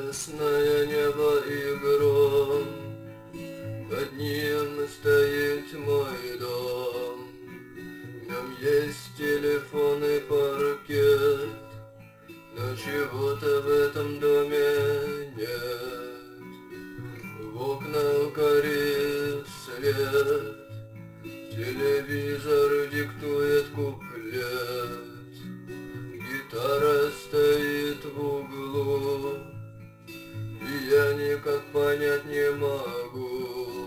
Ясное небо и гром, под ним стоит мой дом. В нем есть телефон и паркет, но чего-то в этом доме нет. В окнах горит свет, телевизор диктует куплет. Гитара стоит в углу, и я никак понять не могу,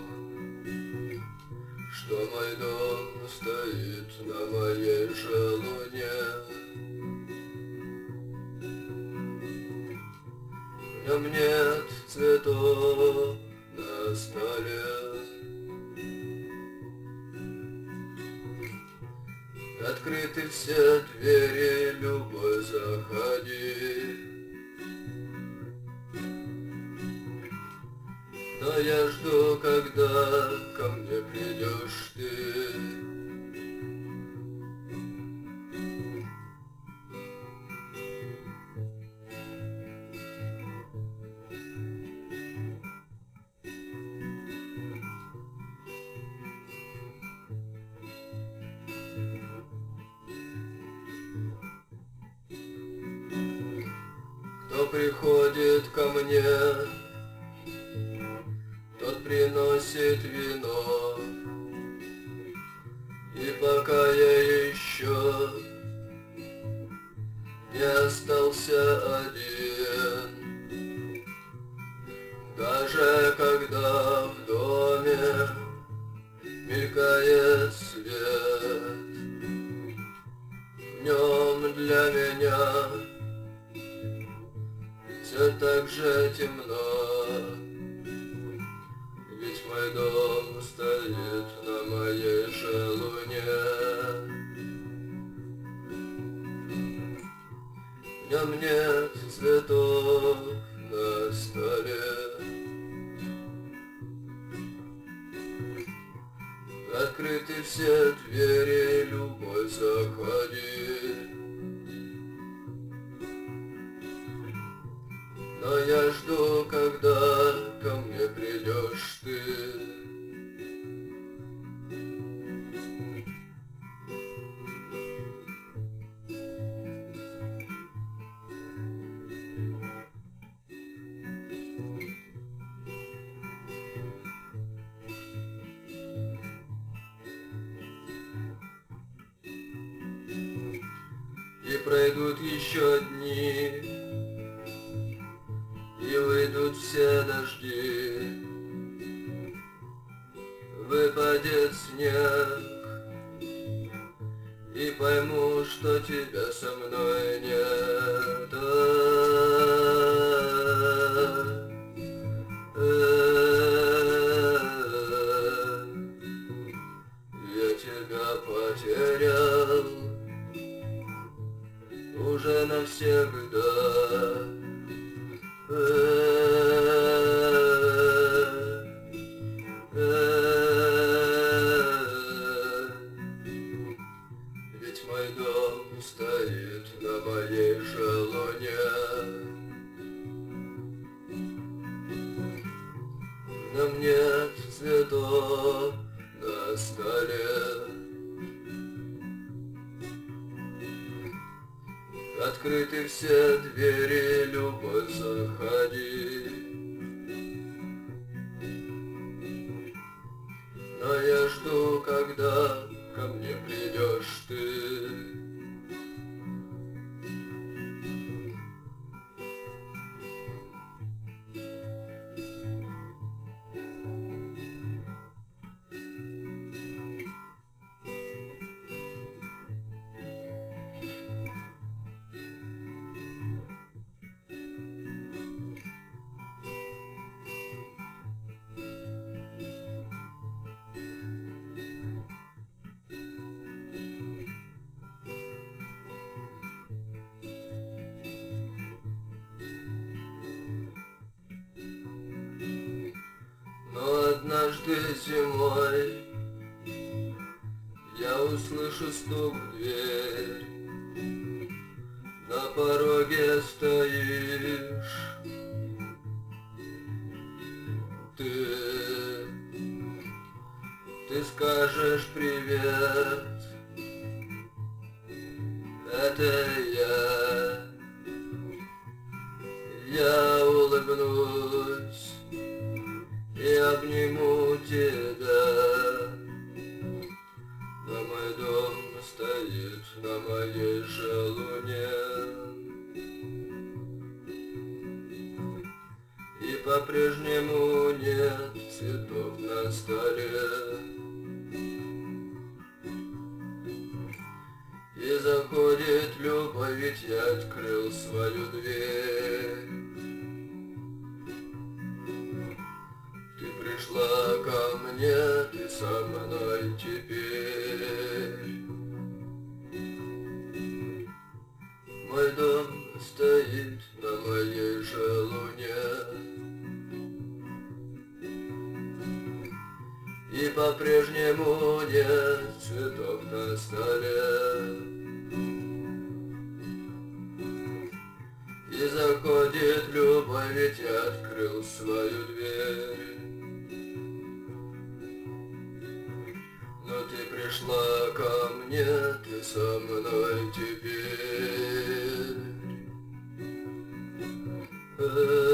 что мой дом стоит на моей же луне. В нем нет цветов на столе, открыты все двери, любой заходи. Но я жду, когда ко мне придешь ты. Кто приходит ко мне, тот приносит вино. И пока я еще не остался один, даже когда в доме мелькает свет, в нем для меня все так же темно. Ведь мой дом стоит на моей же луне. В нем нет цветов на столе, открыты все двери, любой заходи. Но я жду, когда ко мне придешь ты. И пройдут еще дни, и выйдут все дожди, выпадет снег, и пойму, что тебя со мной нет. Я тебя потерял уже навсегда. Ведь мой дом стоит на моей же луне. В нем нет цветов на столе, открыты все двери, любой заходи. Но я жду, когда ко мне придешь ты. Но однажды зимой я услышу стук в дверь. На пороге стоишь, скажешь привет. Это я улыбнусь и обниму тебя. Но мой дом стоит на моей же луне, и по-прежнему нет цветов на столе. И заходит любовь, ведь я открыл свою дверь. Ты пришла ко мне, ты со мной теперь. Мой дом стоит на моей же луне, и по-прежнему нет цветов на столе. И заходит любовь, ведь я открыл свою дверь. Но ты пришла ко мне, ты со мной теперь.